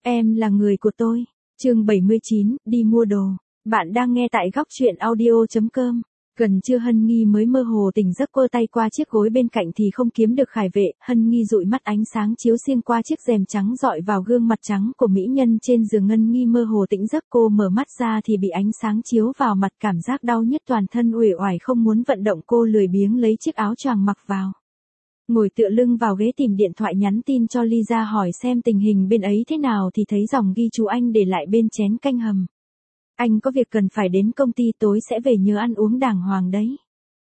Em là người của tôi. Chương 79, đi mua đồ. Bạn đang nghe tại góc truyện audio.com. Gần trưa Hân Nghi mới mơ hồ tỉnh giấc, quơ tay qua chiếc gối bên cạnh thì không kiếm được Khải Vệ. Hân Nghi dụi mắt, ánh sáng chiếu xuyên qua chiếc rèm trắng dọi vào gương mặt trắng của mỹ nhân trên giường. Hân Nghi mơ hồ tỉnh giấc, cô mở mắt ra thì bị ánh sáng chiếu vào mặt, cảm giác đau nhức toàn thân, uể oải không muốn vận động. Cô lười biếng lấy chiếc áo choàng mặc vào, ngồi tựa lưng vào ghế tìm điện thoại nhắn tin cho Lisa hỏi xem tình hình bên ấy thế nào thì thấy dòng ghi chú anh để lại bên chén canh hầm. Anh có việc cần phải đến công ty, tối sẽ về, nhớ ăn uống đàng hoàng đấy.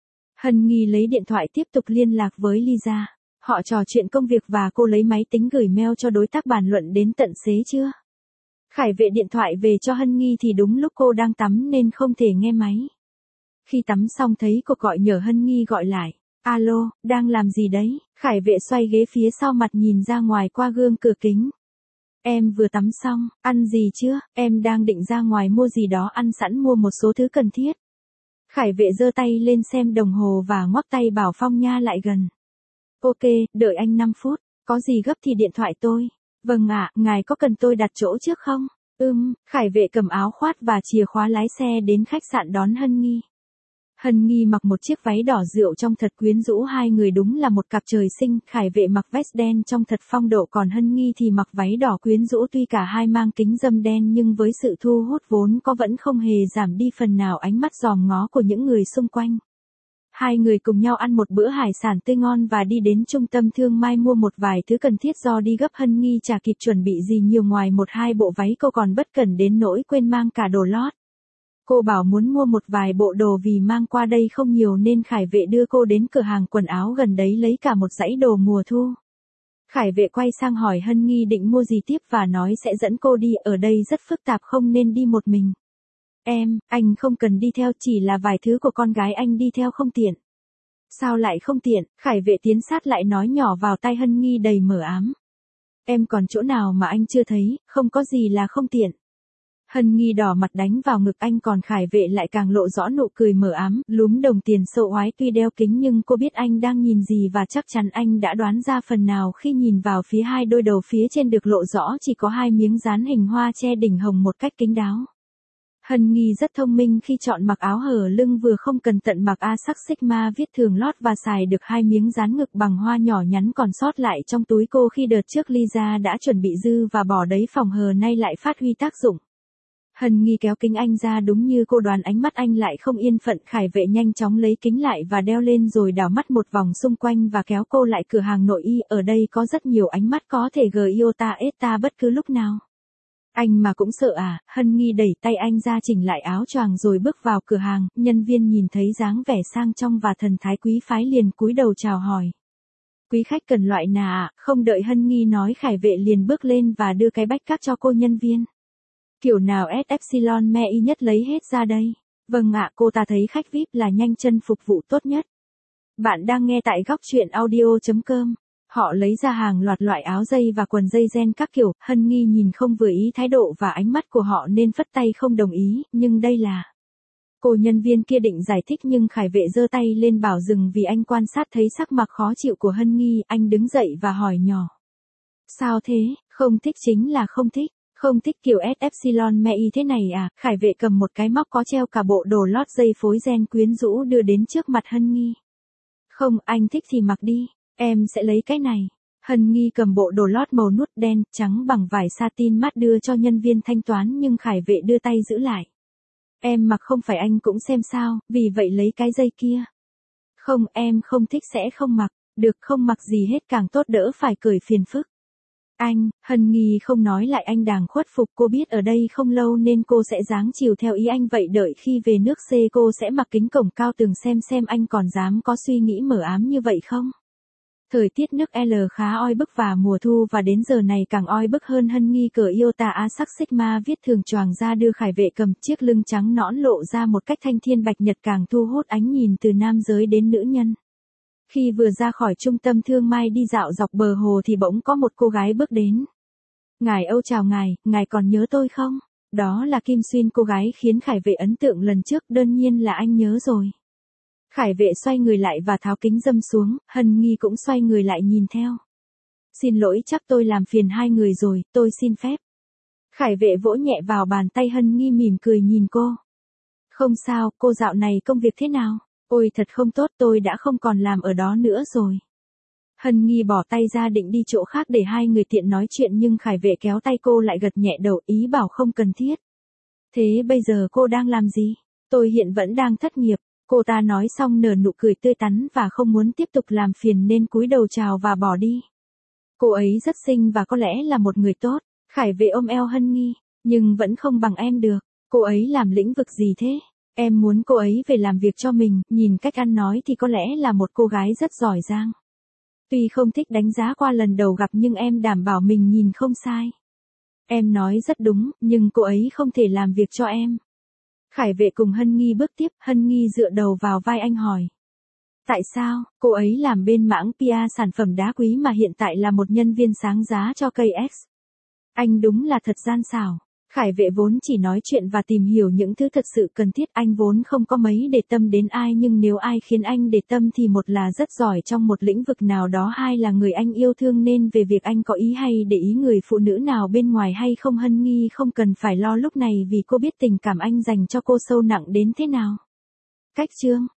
Hân Nghi lấy điện thoại tiếp tục liên lạc với Lisa. Họ trò chuyện công việc và cô lấy máy tính gửi mail cho đối tác bàn luận đến tận xế trưa. Khải Vệ điện thoại về cho Hân Nghi thì đúng lúc cô đang tắm nên không thể nghe máy. Khi tắm xong thấy cuộc gọi nhờ, Hân Nghi gọi lại. Alo, đang làm gì đấy? Khải Vệ xoay ghế phía sau mặt nhìn ra ngoài qua gương cửa kính. Em vừa tắm xong, ăn gì chưa? Em đang định ra ngoài mua gì đó ăn sẵn, mua một số thứ cần thiết. Khải Vệ giơ tay lên xem đồng hồ và ngoắc tay bảo Phong Nha lại gần. Ok, đợi anh 5 phút, có gì gấp thì điện thoại tôi. Vâng ạ, ngài có cần tôi đặt chỗ trước không? Khải Vệ cầm áo khoác và chìa khóa lái xe đến khách sạn đón Hân Nghi. Hân Nghi mặc một chiếc váy đỏ rượu trông thật quyến rũ, hai người đúng là một cặp trời sinh. Khải Vệ mặc vest đen trông thật phong độ, còn Hân Nghi thì mặc váy đỏ quyến rũ. Tuy cả hai mang kính râm đen nhưng với sự thu hút vốn có vẫn không hề giảm đi phần nào ánh mắt dòm ngó của những người xung quanh. Hai người cùng nhau ăn một bữa hải sản tươi ngon và đi đến trung tâm thương mại mua một vài thứ cần thiết. Do đi gấp, Hân Nghi chả kịp chuẩn bị gì nhiều ngoài một hai bộ váy, cô còn bất cẩn đến nỗi quên mang cả đồ lót. Cô bảo muốn mua một vài bộ đồ vì mang qua đây không nhiều nên Khải Vệ đưa cô đến cửa hàng quần áo gần đấy lấy cả một dãy đồ mùa thu. Khải Vệ quay sang hỏi Hân Nghi định mua gì tiếp và nói sẽ dẫn cô đi, ở đây rất phức tạp không nên đi một mình. Anh không cần đi theo, chỉ là vài thứ của con gái anh đi theo không tiện. Sao lại không tiện? Khải Vệ tiến sát lại nói nhỏ vào tai Hân Nghi đầy mờ ám. Em còn chỗ nào mà anh chưa thấy, không có gì là không tiện. Hân Nghi đỏ mặt đánh vào ngực anh, còn Khải Vệ lại càng lộ rõ nụ cười mờ ám, lúm đồng tiền sâu oái. Tuy đeo kính nhưng cô biết anh đang nhìn gì và chắc chắn anh đã đoán ra phần nào khi nhìn vào phía hai đôi đầu phía trên được lộ rõ chỉ có hai miếng dán hình hoa che đỉnh hồng một cách kín đáo. Hân Nghi rất thông minh khi chọn mặc áo hở lưng vừa không cần tận mặc A sắc Sigma viết thường lót và xài được hai miếng dán ngực bằng hoa nhỏ nhắn còn sót lại trong túi cô khi đợt trước Lisa đã chuẩn bị dư và bỏ đấy phòng hờ, nay lại phát huy tác dụng. Hân Nghi kéo kính anh ra đúng như cô đoán, ánh mắt anh lại không yên phận. Khải Vệ nhanh chóng lấy kính lại và đeo lên rồi đảo mắt một vòng xung quanh và kéo cô lại cửa hàng nội y. Ở đây có rất nhiều ánh mắt, có thể iota eta bất cứ lúc nào. Anh mà cũng sợ à? Hân Nghi đẩy tay anh ra chỉnh lại áo choàng rồi bước vào cửa hàng. Nhân viên nhìn thấy dáng vẻ sang trọng và thần thái quý phái liền cúi đầu chào hỏi. Quý khách cần loại nào ạ? Không đợi Hân Nghi nói, Khải Vệ liền bước lên và đưa cái backup cho cô nhân viên. Kiểu nào S Epsilon me y nhất lấy hết ra đây. Vâng ạ, cô ta thấy khách VIP là nhanh chân phục vụ tốt nhất. Bạn đang nghe tại góc truyện audio.com. Họ lấy ra hàng loạt loại áo dây và quần dây gen các kiểu. Hân Nghi nhìn không vừa ý thái độ và ánh mắt của họ nên phất tay không đồng ý, nhưng đây là... Cô nhân viên kia định giải thích nhưng Khải Vệ giơ tay lên bảo dừng vì anh quan sát thấy sắc mặt khó chịu của Hân Nghi. Anh đứng dậy và hỏi nhỏ. Sao thế? Không thích chính là không thích. Không thích kiểu S Epsilon me y thế này à? Khải Vệ cầm một cái móc có treo cả bộ đồ lót dây phối gen quyến rũ đưa đến trước mặt Hân Nghi. Không, anh thích thì mặc đi, em sẽ lấy cái này. Hân Nghi cầm bộ đồ lót màu nút đen trắng bằng vải satin mát đưa cho nhân viên thanh toán nhưng Khải Vệ đưa tay giữ lại. Em mặc không phải anh cũng xem sao, vì vậy lấy cái dây kia. Không, em không thích sẽ không mặc. Được, không mặc gì hết càng tốt, đỡ phải cười phiền phức. Anh, Hân Nghi không nói lại, anh đàng khuất phục. Cô biết ở đây không lâu nên cô sẽ dáng chiều theo ý anh vậy. Đợi khi về nước C cô sẽ mặc kính cổng cao tường xem anh còn dám có suy nghĩ mờ ám như vậy không. Thời tiết nước L khá oi bức và mùa thu và đến giờ này càng oi bức hơn. Hân Nghi cởi iota A sắc Sigma viết thường choàng ra đưa Khải Vệ cầm, chiếc lưng trắng nõn lộ ra một cách thanh thiên bạch nhật càng thu hút ánh nhìn từ nam giới đến nữ nhân. Khi vừa ra khỏi trung tâm thương mại đi dạo dọc bờ hồ thì bỗng có một cô gái bước đến. Ngài Âu chào ngài còn nhớ tôi không? Đó là Kim Xuyên, cô gái khiến Khải Vệ ấn tượng lần trước, đương nhiên là anh nhớ rồi. Khải Vệ xoay người lại và tháo kính râm xuống, Hân Nghi cũng xoay người lại nhìn theo. Xin lỗi, chắc tôi làm phiền hai người rồi, tôi xin phép. Khải vệ vỗ nhẹ vào bàn tay Hân Nghi mỉm cười nhìn cô. Không sao, cô dạo này công việc thế nào? Ôi thật không tốt, tôi đã không còn làm ở đó nữa rồi. Hân Nghi bỏ tay ra định đi chỗ khác để hai người tiện nói chuyện nhưng Khải vệ kéo tay cô lại gật nhẹ đầu ý bảo không cần thiết. Thế bây giờ cô đang làm gì? Tôi hiện vẫn đang thất nghiệp. Cô ta nói xong nở nụ cười tươi tắn và không muốn tiếp tục làm phiền nên cúi đầu chào và bỏ đi. Cô ấy rất xinh và có lẽ là một người tốt. Khải vệ ôm eo Hân Nghi, nhưng vẫn không bằng em được. Cô ấy làm lĩnh vực gì thế? Em muốn cô ấy về làm việc cho mình, nhìn cách ăn nói thì có lẽ là một cô gái rất giỏi giang. Tuy không thích đánh giá qua lần đầu gặp nhưng em đảm bảo mình nhìn không sai. Em nói rất đúng, nhưng cô ấy không thể làm việc cho em. Khải vệ cùng Hân Nghi bước tiếp, Hân Nghi dựa đầu vào vai anh hỏi. Tại sao, cô ấy làm bên mảng PR sản phẩm đá quý mà hiện tại là một nhân viên sáng giá cho KX. Anh đúng là thật gian xảo. Khải vệ vốn chỉ nói chuyện và tìm hiểu những thứ thật sự cần thiết, anh vốn không có mấy để tâm đến ai nhưng nếu ai khiến anh để tâm thì một là rất giỏi trong một lĩnh vực nào đó, hai là người anh yêu thương nên về việc anh có ý hay để ý người phụ nữ nào bên ngoài hay không Hân Nghi không cần phải lo lúc này vì cô biết tình cảm anh dành cho cô sâu nặng đến thế nào. Cách chương